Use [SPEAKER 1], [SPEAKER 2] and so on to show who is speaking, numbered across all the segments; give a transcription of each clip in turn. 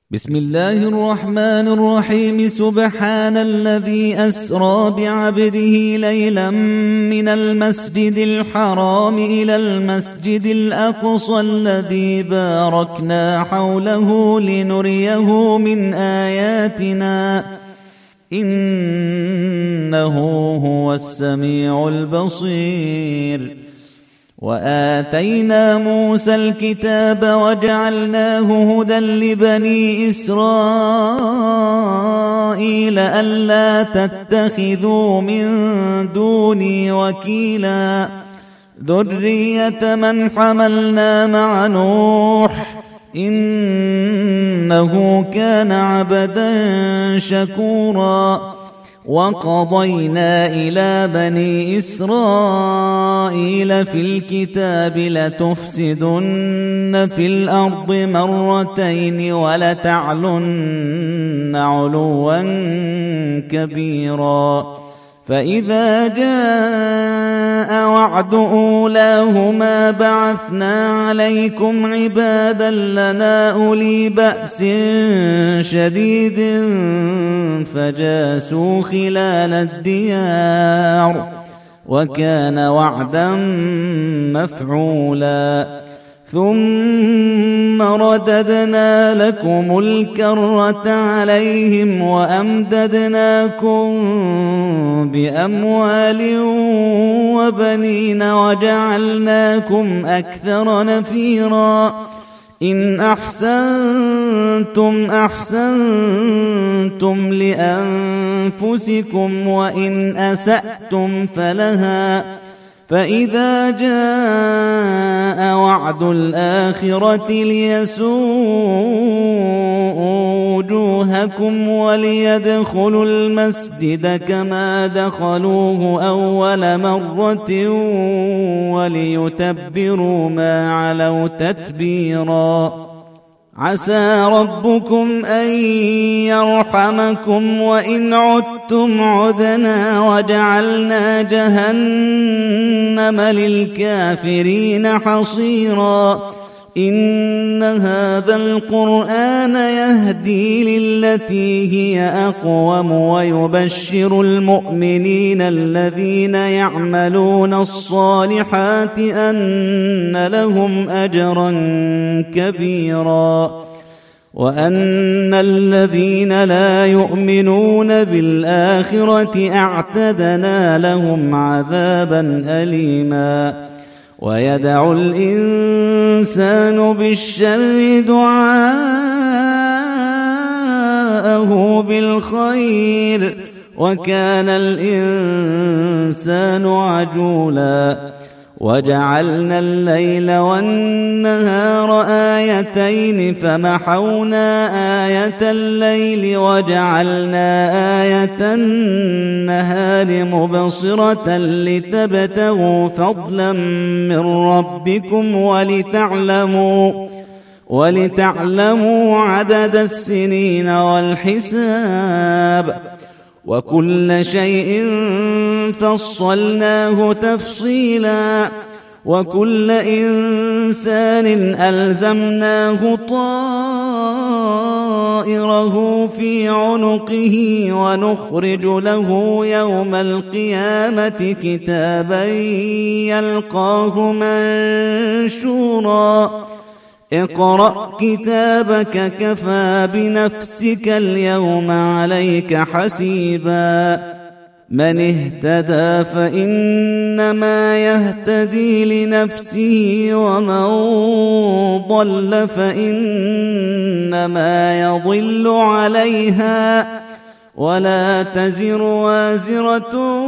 [SPEAKER 1] بسم الله الرحمن الرحيم. سبحان الذي أسرى بعبده ليلا من المسجد الحرام إلى المسجد الأقصى الذي باركنا حوله لنريه من آياتنا إنه هو السميع البصير. وآتينا موسى الكتاب وجعلناه هدى لبني إسرائيل ألا تتخذوا من دوني وكيلا ذرية من حملنا مع نوح إنه كان عبدا شكورا. وقضينا إلى بني إسرائيل في الكتاب لتفسدن في الأرض مرتين ولتعلن علوا كبيرا. فإذا جاء وعد أولاهما بعثنا عليكم عبادا لنا أولي بأس شديد فجاسوا خلال الديار وكان وعدا مفعولا. ثم رددنا لكم الكرة عليهم وأمددناكم بأموال وبنين وجعلناكم أكثر نفيرا. إن أحسنتم أحسنتم لأنفسكم وإن أسأتم فلها. فإذا جاء وعد الآخرة ليسوءوا وجوهكم وليدخلوا المسجد كما دخلوه أول مرة وليتبروا ما علوا تتبيرا. عسى ربكم أن يرحمكم وإن عدتم عدنا وجعلنا جهنم للكافرين حصيرا. إن هذا القرآن يهدي للتي هي أقوم ويبشر المؤمنين الذين يعملون الصالحات أن لهم أجرا كبيرا وأن الذين لا يؤمنون بالآخرة أعتدنا لهم عذابا أليما. ويدعو الإنسان بالشر دعاءه بالخير وكان الإنسان عجولا. وجعلنا الليل والنهار آيتين فمحونا آية الليل وجعلنا آية النهار مبصرة لتبتغوا فضلا من ربكم ولتعلموا عدد السنين والحساب وكل شيء فصلناه تفصيلا. وكل إنسان ألزمناه طائره في عنقه ونخرج له يوم القيامة كتابا يلقاه منشورا. اقرأ كتابك كفى بنفسك اليوم عليك حسيبا. من اهتدى فإنما يهتدي لنفسه ومن ضل فإنما يضل عليها ولا تزر وازرة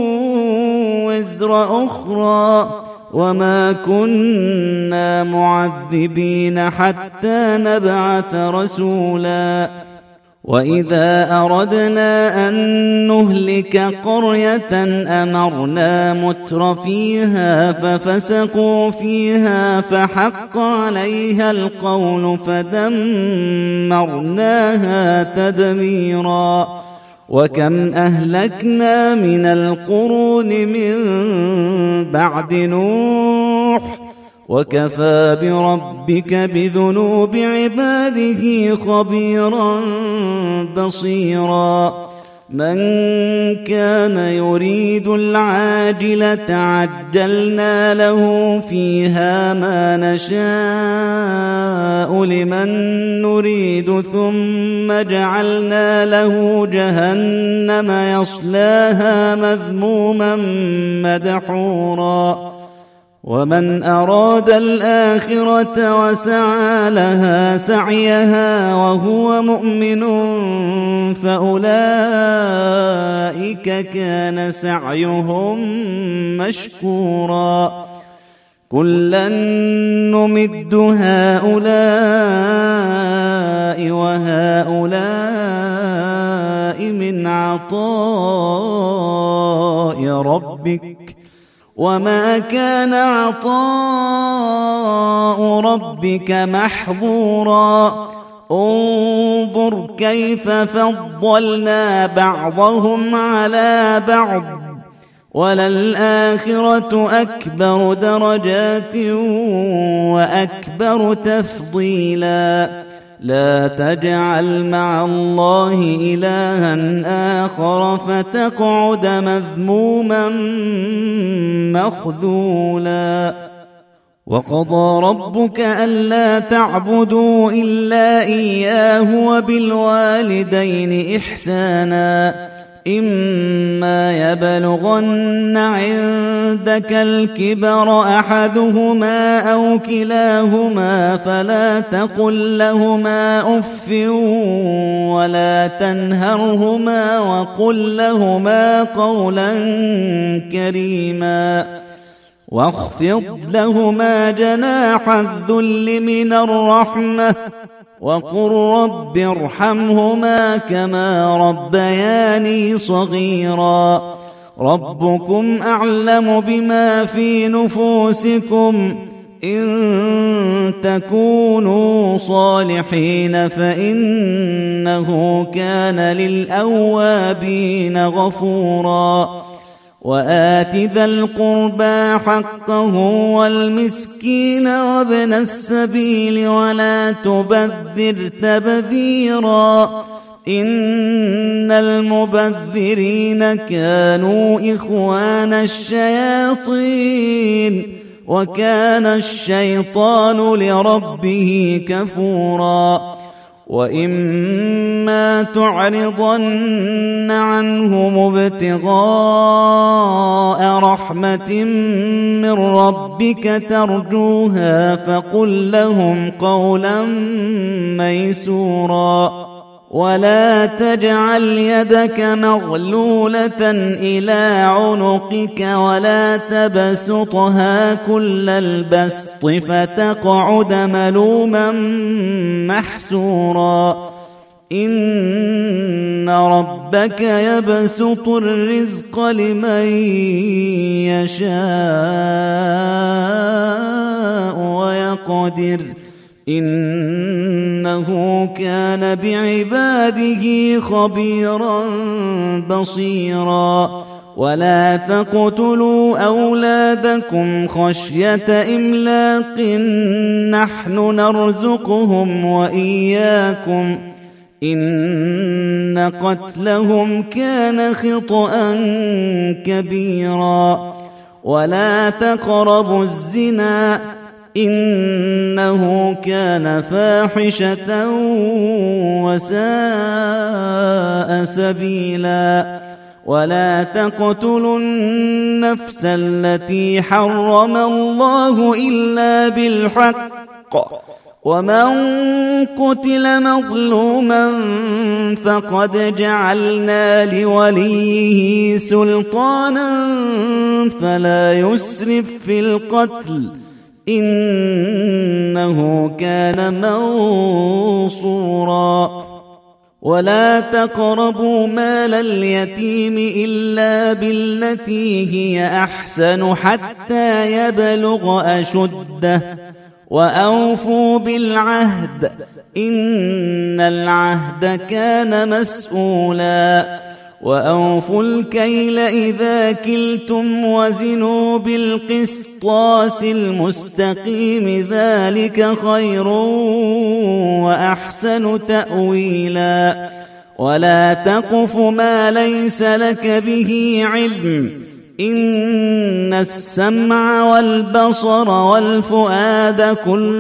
[SPEAKER 1] وزر أخرى وما كنا معذبين حتى نبعث رسولا. وإذا أردنا أن نهلك قرية أمرنا مترفيها ففسقوا فيها فحق عليها القول فدمرناها تدميرا. وكم أهلكنا من القرون من بعد نوح وكفى بربك بذنوب عباده خبيرا بصيرا من كان يريد العاجلة عجلنا له فيها ما نشاء لمن نريد ثم جعلنا له جهنم يصلاها مذموما مدحورا ومن أراد الآخرة وسعى لها سعيها وهو مؤمن فأولئك كان سعيهم مشكورا كلا نمد هؤلاء وهؤلاء من عطاء ربك وما كان عطاء ربك محظورا انظر كيف فضلنا بعضهم على بعض وللآخرة أكبر درجات وأكبر تفضيلا لا تجعل مع الله إلها آخر فتقعد مذموما مخذولا وقضى ربك ألا تعبدوا إلا إياه وبالوالدين إحسانا إما يبلغن عندك الكبر أحدهما أو كلاهما فلا تقل لهما أف ولا تنهرهما وقل لهما قولا كريما واخفض لهما جناح الذل من الرحمة وقل رب ارحمهما كما ربياني صغيرا ربكم أعلم بما في نفوسكم إن تكونوا صالحين فإنه كان للأوابين غفورا وآت ذا القربى حقه والمسكين وابن السبيل ولا تبذر تبذيرا إن المبذرين كانوا إخوان الشياطين وكان الشيطان لربه كفورا وإما تعرضن عنهم ابتغاء رحمة من ربك ترجوها فقل لهم قولا ميسورا ولا تجعل يدك مغلولة إلى عنقك ولا تبسطها كل البسط فتقعد ملوما محسورا إن ربك يبسط الرزق لمن يشاء ويقدر إنه كان بعباده خبيرا بصيرا ولا تقتلوا أولادكم خشية إملاق نحن نرزقهم وإياكم إن قتلهم كان خطأ كبيرا ولا تقربوا الزنا إنه كان فاحشة وساء سبيلا ولا تقتلوا النفس التي حرم الله إلا بالحق ومن قتل مظلوما فقد جعلنا لوليه سلطانا فلا يسرف في القتل إنه كان منصورا ولا تقربوا مال اليتيم إلا بالتي هي أحسن حتى يبلغ أشده وأوفوا بالعهد إن العهد كان مسؤولا وأوفوا الكيل إذا كلتم وزنوا بالقسطاس المستقيم ذلك خير وأحسن تأويلا ولا تقف ما ليس لك به علم إن السمع والبصر والفؤاد كل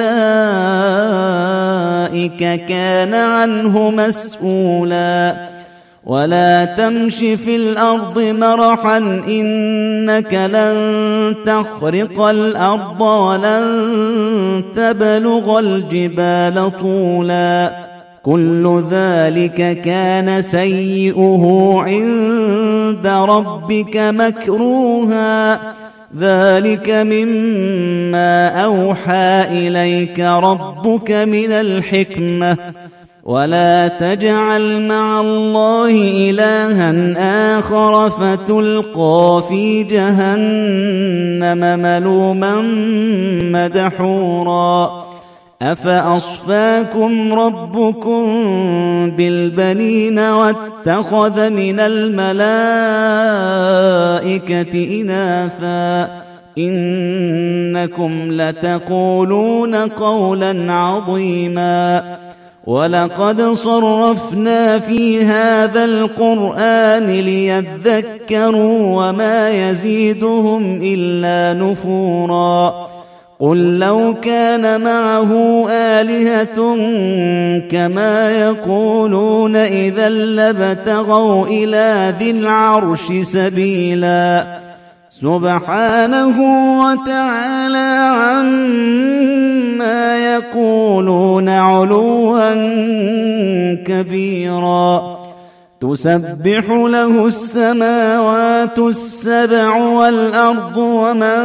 [SPEAKER 1] أولئك كان عنه مسؤولا ولا تمش في الأرض مرحا إنك لن تخرق الأرض ولن تبلغ الجبال طولا كل ذلك كان سيئه عند ربك مكروها ذلك مما أوحى إليك ربك من الحكمة ولا تجعل مع الله إلها آخر فتلقى في جهنم ملوما مدحورا أفأصفاكم ربكم بالبنين واتخذ من الملائكة إناثا إنكم لتقولون قولا عظيما ولقد صرفنا في هذا القرآن ليذكروا وما يزيدهم إلا نفورا قل لو كان معه آلهة كما يقولون إذا لابتغوا إلى ذي العرش سبيلا سبحانه وتعالى عما يقولون علوا كبيرا تسبح له السماوات السبع والأرض ومن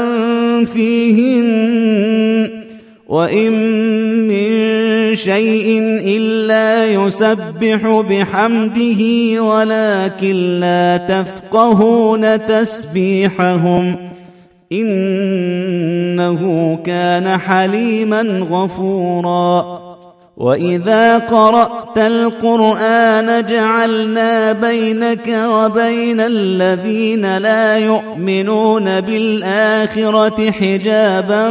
[SPEAKER 1] فيهن وإن من شيء إلا يسبح بحمده ولكن لا تفقهون تسبيحهم إنه كان حليما غفورا وإذا قرأت القرآن جعلنا بينك وبين الذين لا يؤمنون بالآخرة حجابا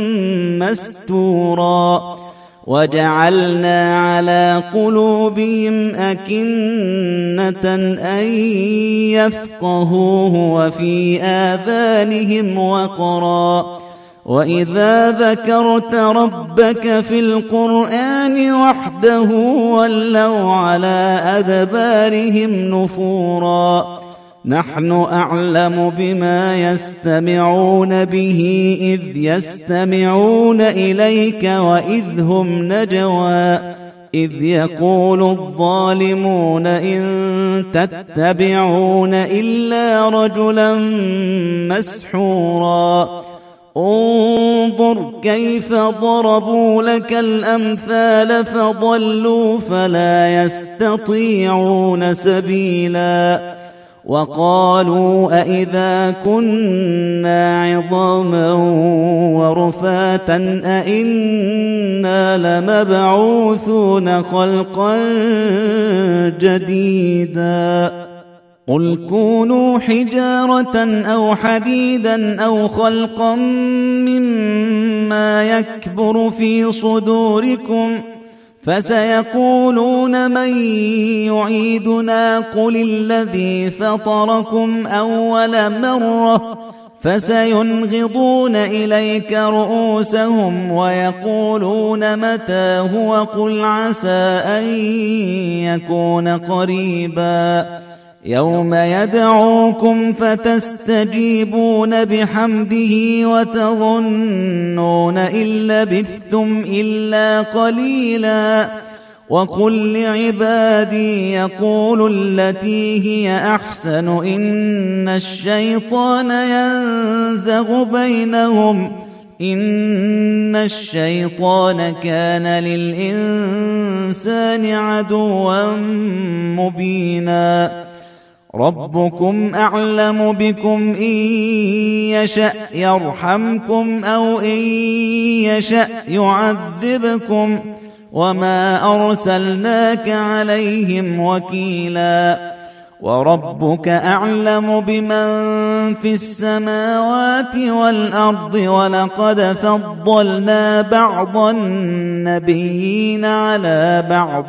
[SPEAKER 1] مستورا وجعلنا على قلوبهم أكنة أن يفقهوه وفي آذانهم وقرا وإذا ذكرت ربك في القرآن وحده ولوا على أدبارهم نفورا نحن أعلم بما يستمعون به إذ يستمعون إليك وإذ هم نجوى إذ يقول الظالمون إن تتبعون إلا رجلا مسحورا انظر كيف ضربوا لك الأمثال فضلوا فلا يستطيعون سبيلا وقالوا أئذا كنا عظاما ورفاتا أئنا لمبعوثون خلقا جديدا قل كونوا حجارة أو حديدا أو خلقا مما يكبر في صدوركم فسيقولون من يعيدنا قل الذي فطركم أول مرة فسينغضون إليك رؤوسهم ويقولون متى هو قل عسى أن يكون قريبا يوم يدعوكم فتستجيبون بحمده وتظنون إن لبثتم إلا قليلا وقل لعبادي يقولوا التي هي أحسن إن الشيطان ينزغ بينهم إن الشيطان كان للإنسان عدوا مبينا ربكم أعلم بكم إن يشأ يرحمكم أو إن يشأ يعذبكم وما أرسلناك عليهم وكيلا وربك أعلم بمن في السماوات والأرض ولقد فضلنا بعض النبيين على بعض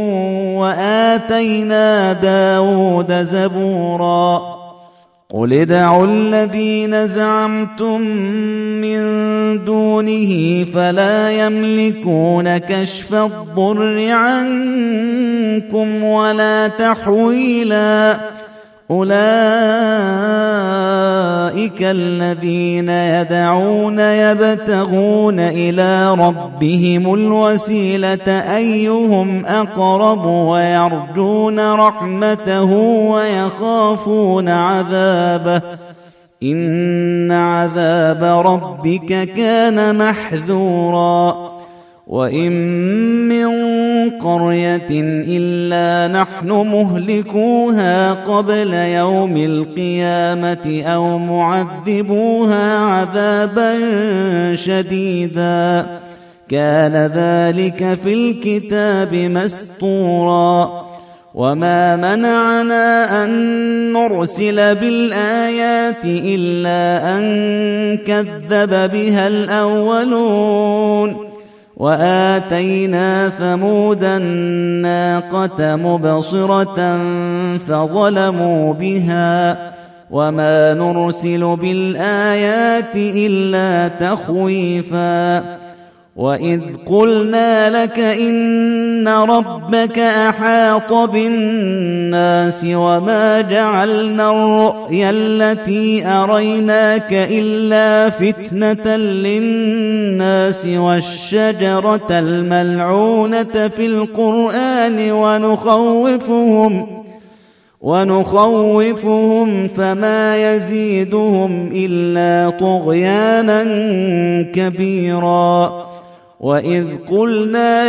[SPEAKER 1] وآتينا داود زبورا قل ادعوا الذين زعمتم من دونه فلا يملكون كشف الضر عنكم ولا تحويلا أولئك الذين يدعون يبتغون إلى ربهم الوسيلة أيهم أقرب ويرجون رحمته ويخافون عذابه إن عذاب ربك كان محذورا وإن من قرية إلا نحن مهلكوها قبل يوم القيامة أو معذبوها عذابا شديدا كان ذلك في الكتاب مسطورا وما منعنا أن نرسل بالآيات إلا أن كذب بها الأولون وآتينا ثمود الناقة مبصرة فظلموا بها وما نرسل بالآيات إلا تخويفا وإذ قلنا لك إن ربك أحاط بالناس وما جعلنا الرؤيا التي أريناك إلا فتنة للناس والشجرة الملعونة في القرآن ونخوفهم فما يزيدهم إلا طغيانا كبيرا وإذ قلنا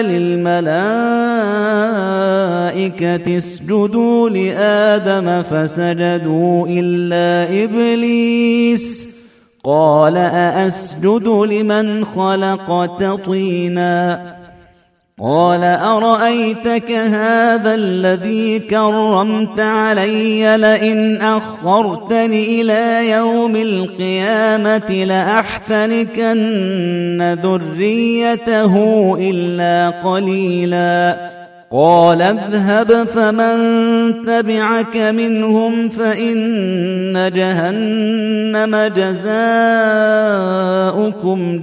[SPEAKER 1] للملائكة اسجدوا لآدم فسجدوا إلا إبليس قال أأسجد لمن خلقت طينا قال أرأيتك هذا الذي كرمت علي لئن أخرتني إلى يوم القيامة لأحتنكن ذريته إلا قليلا قال اذهب فمن تبعك منهم فإن جهنم جزاؤكم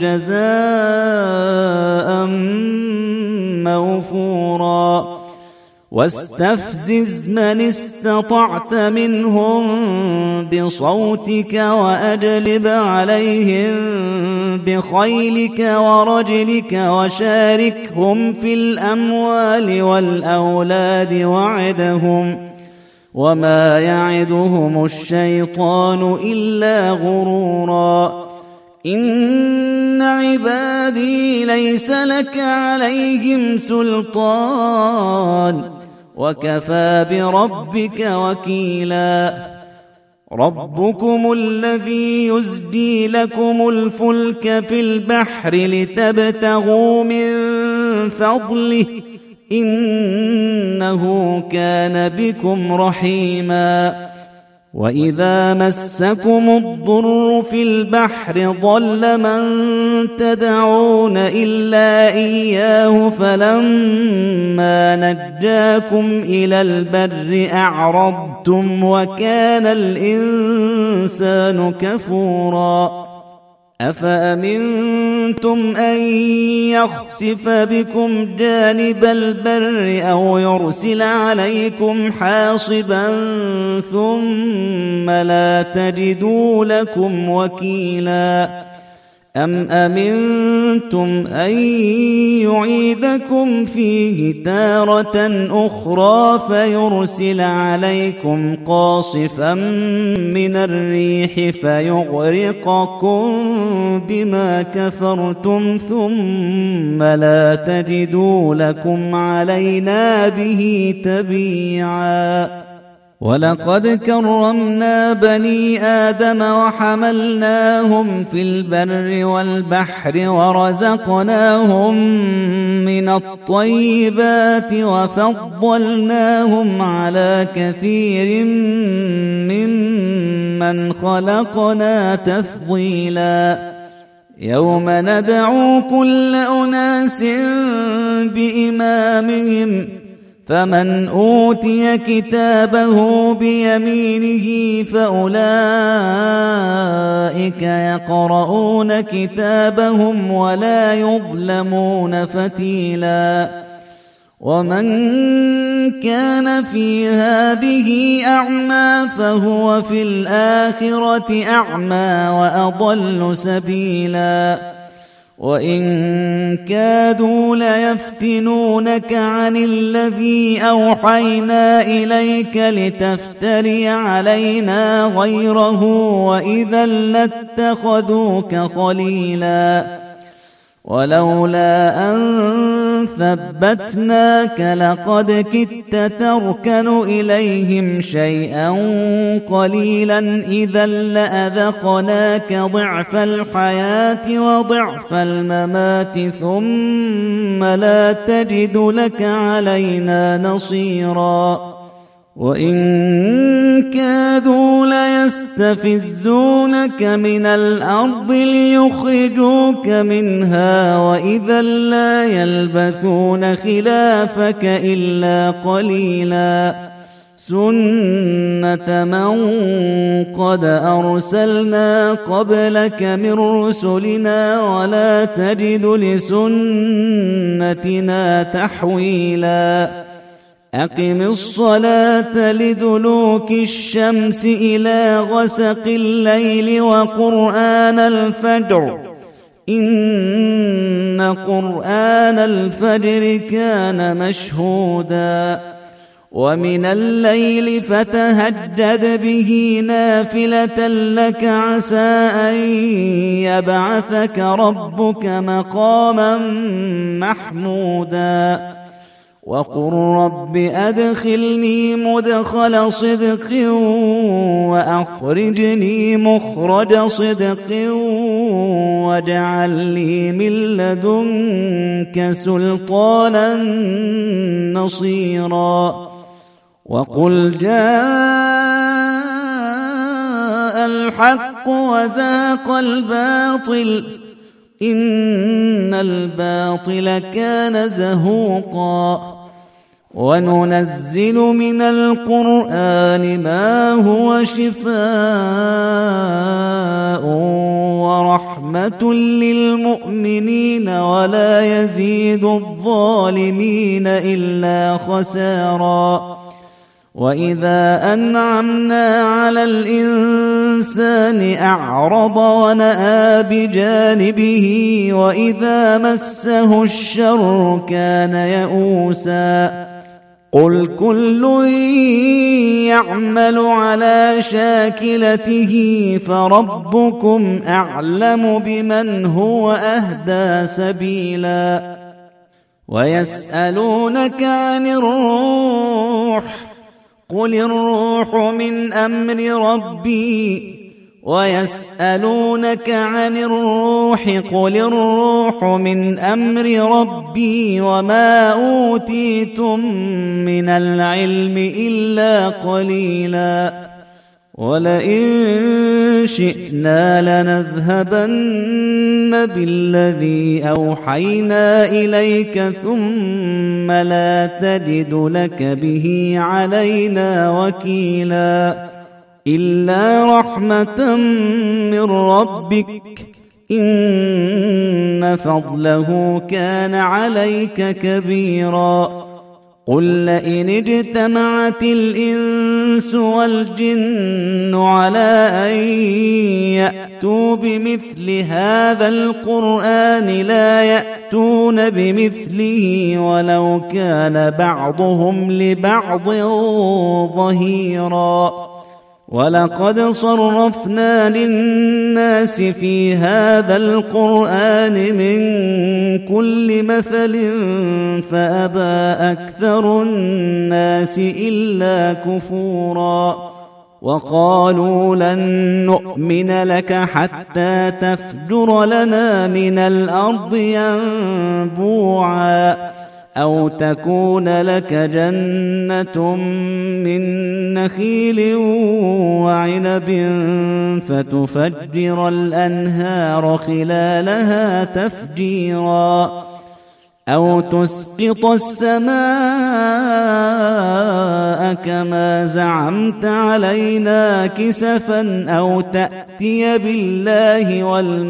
[SPEAKER 1] جزاء موفورا واستفزز من استطعت منهم بصوتك وأجلب عليهم بخيلك ورجلك وشاركهم في الأموال والأولاد وعدهم وما يعدهم الشيطان إلا غرورا إن عبادي ليس لك عليهم سلطان وكفى بربك وكيلا ربكم الذي يزجي لكم الفلك في البحر لتبتغوا من فضله إنه كان بكم رحيما وإذا مسكم الضر في البحر ضل من تدعون إلا إياه فلما نجاكم إلى البر أعرضتم وكان الإنسان كفورا أفأمنتم أن يخسف بكم جانب البر أو يرسل عليكم حاصبا ثم لا تجدوا لكم وكيلا أم أمنتم أن يعيدكم فيه تارة أخرى فيرسل عليكم قاصفا من الريح فيغرقكم بما كفرتم ثم لا تجدوا لكم علينا به تبيعا ولقد كرمنا بني آدم وحملناهم في البر والبحر ورزقناهم من الطيبات وفضلناهم على كثير ممن خلقنا تفضيلا يوم ندعو كل أناس بإمامهم فمن أوتي كتابه بيمينه فأولئك يقرؤون كتابهم ولا يظلمون فتيلا ومن كان في هذه أعمى فهو في الآخرة أعمى وأضل سبيلا وإن كادوا ليفتنونك عن الذي أوحينا إليك لتفتري علينا غيره وإذا لاتخذوك خليلا ولولا أن ثبتناك لقد كدت تركن إليهم شيئا قليلا إذا لأذقناك ضعف الحياة وضعف الممات ثم لا تجد لك علينا نصيرا وإن كادوا ليستفزونك من الأرض ليخرجوك منها وإذا لا يلبثون خلافك إلا قليلا سنة من قد أرسلنا قبلك من رسلنا ولا تجد لسنتنا تحويلا أقم الصلاة لدلوك الشمس إلى غسق الليل وقرآن الفجر إن قرآن الفجر كان مشهودا ومن الليل فتهجد به نافلة لك عسى أن يبعثك ربك مقاما محمودا وقل رب أدخلني مدخل صدق وأخرجني مخرج صدق واجعل لي من لدنك سلطانا نصيرا وقل جاء الحق وزاق الباطل إن الباطل كان زهوقا وننزل من القرآن ما هو شفاء ورحمة للمؤمنين ولا يزيد الظالمين إلا خسارا وإذا أنعمنا على الإنسان أعرض ونأى بجانبه وإذا مسه الشر كان يئوسا قل كل يعمل على شاكلته فربكم أعلم بمن هو أهدى سبيلا ويسألونك عن الروح قل الروح من أمر ربي ويسألونك عن الروح قل الروح من أمر ربي وما أوتيتم من العلم إلا قليلا ولئن شئنا لنذهبن بالذي أوحينا إليك ثم لا تجد لك به علينا وكيلا إلا رحمة من ربك إن فضله كان عليك كبيرا قل لئن اجتمعت الإنس والجن على أن يأتوا بمثل هذا القرآن لا يأتون بمثله ولو كان بعضهم لبعض ظهيرا ولقد صرفنا للناس في هذا القرآن من كل مثل فأبى أكثر الناس إلا كفورا وقالوا لن نؤمن لك حتى تفجر لنا من الأرض ينبوعا أو تكون لك جنة من نخيل وعنب فتفجر الأنهار خلالها تفجيرا أو تسقط السماء كما زعمت علينا كسفا أو تأتي بالله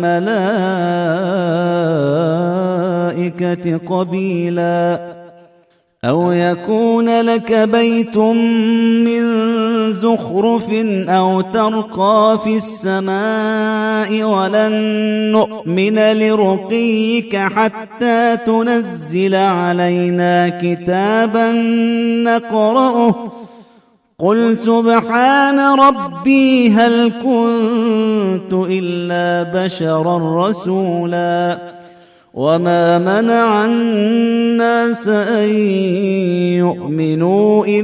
[SPEAKER 1] والملائكة قبيلا أو يكون لك بيت من زخرف أو ترقى في السماء ولن نؤمن لرقيك حتى تنزل علينا كتابا نقرأه قل سبحان ربي هل كنت إلا بشرا رسولا وما منع الناس أن يؤمنوا إذ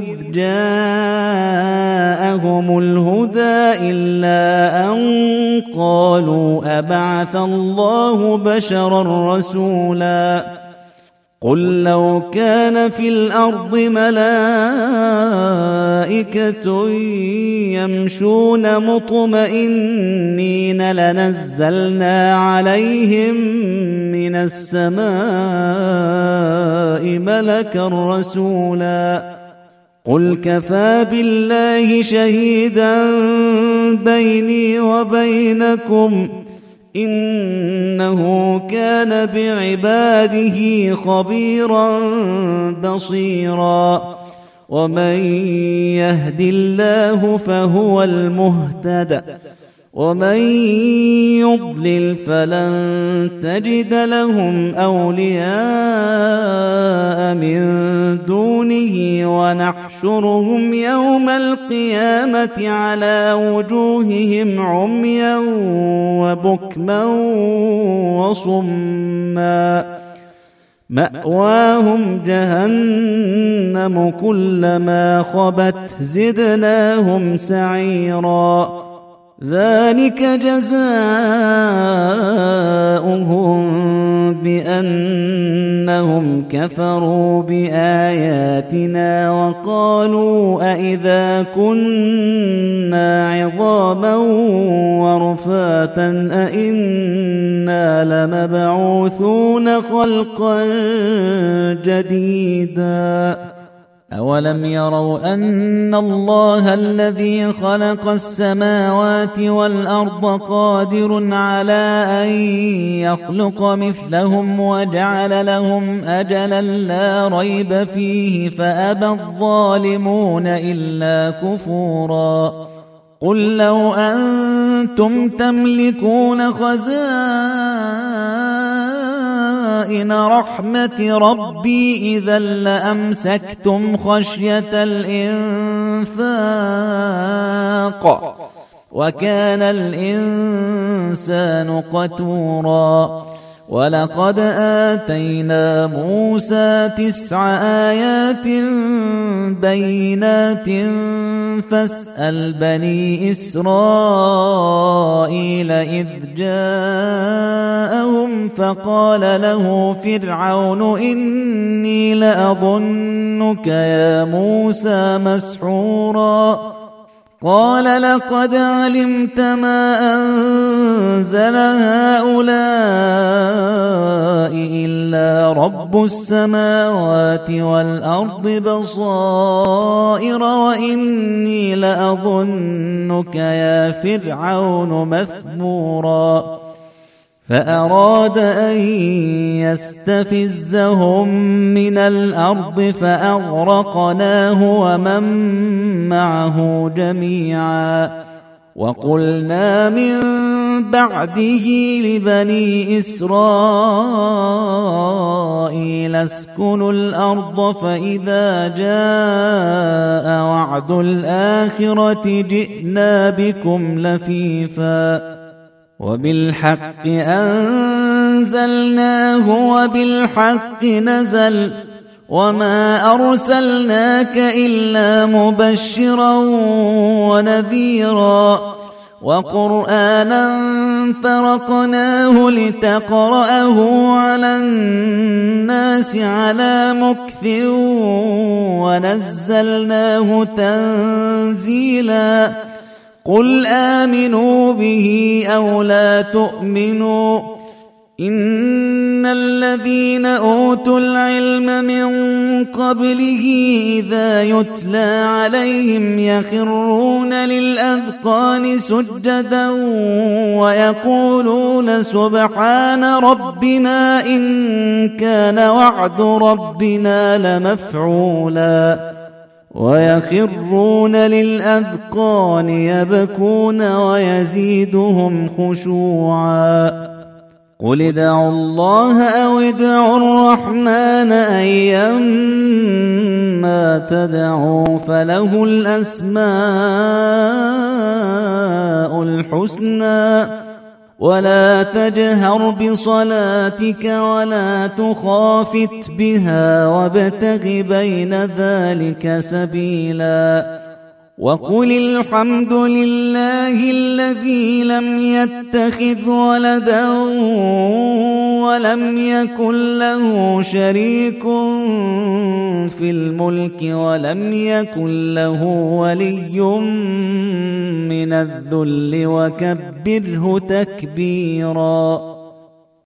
[SPEAKER 1] جاءهم الهدى إلا أن قالوا أبعث الله بشرا رسولا قل لو كان في الأرض ملائكة يمشون مطمئنين لنزلنا عليهم من السماء ملكا رسولا قل كفى بالله شهيدا بيني وبينكم إنه كان بعباده خبيرا بصيرا ومن يهد الله فهو المهتد ومن يضلل فلن تجد لهم أولياء من دونه ونحشرهم يوم القيامة على وجوههم عميا وبكما وصما مأواهم جهنم كلما خبت زدناهم سعيرا ذلك جزاؤهم بأنهم كفروا بآياتنا وقالوا أئذا كنا عظاما ورفاتا أئنا لمبعوثون خلقا جديدا أولم يروا أن الله الذي خلق السماوات والأرض قادر على أن يخلق مثلهم وجعل لهم أجلا لا ريب فيه فأبى الظالمون إلا كفورا قل لو أنتم تملكون خزائن رحمة ربي إذا لأمسكتم خشية الإنفاق وكان الإنسان قتورا ولقد آتينا موسى 9 آيات بينات فاسأل بني إسرائيل إذ جاءهم فقال له فرعون إني لأظنك يا موسى مسحورا قال لقد علمت ما أنزل هؤلاء إلا رب السماوات والأرض بصائر وإني لأظنك يا فرعون مثبورا فأراد أن يستفزهم من الأرض فأغرقناه ومن معه جميعا وقلنا من بعده لبني إسرائيل اسكنوا الأرض فإذا جاء وعد الآخرة جئنا بكم لفيفا وبالحق أنزلناه وبالحق نزل وما أرسلناك إلا مبشرا ونذيرا وقرآنا فرقناه لتقرأه على الناس على مكث ونزلناه تنزيلا قل آمنوا به أو لا تؤمنوا إن الذين أوتوا العلم من قبله إذا يتلى عليهم يخرون للأذقان سجدا ويقولون سبحان ربنا إن كان وعد ربنا لمفعولا ويخرون للأذقان يبكون ويزيدهم خشوعا قل ادعوا الله أو ادعوا الرحمن أيما تدعوا فله الأسماء الحسنى ولا تجهر بصلاتك ولا تخافت بها وابتغ بين ذلك سبيلا وقل الحمد لله الذي لم يتخذ ولدا ولم يكن له شريك في الملك ولم يكن له ولي من الذل وكبره تكبيرا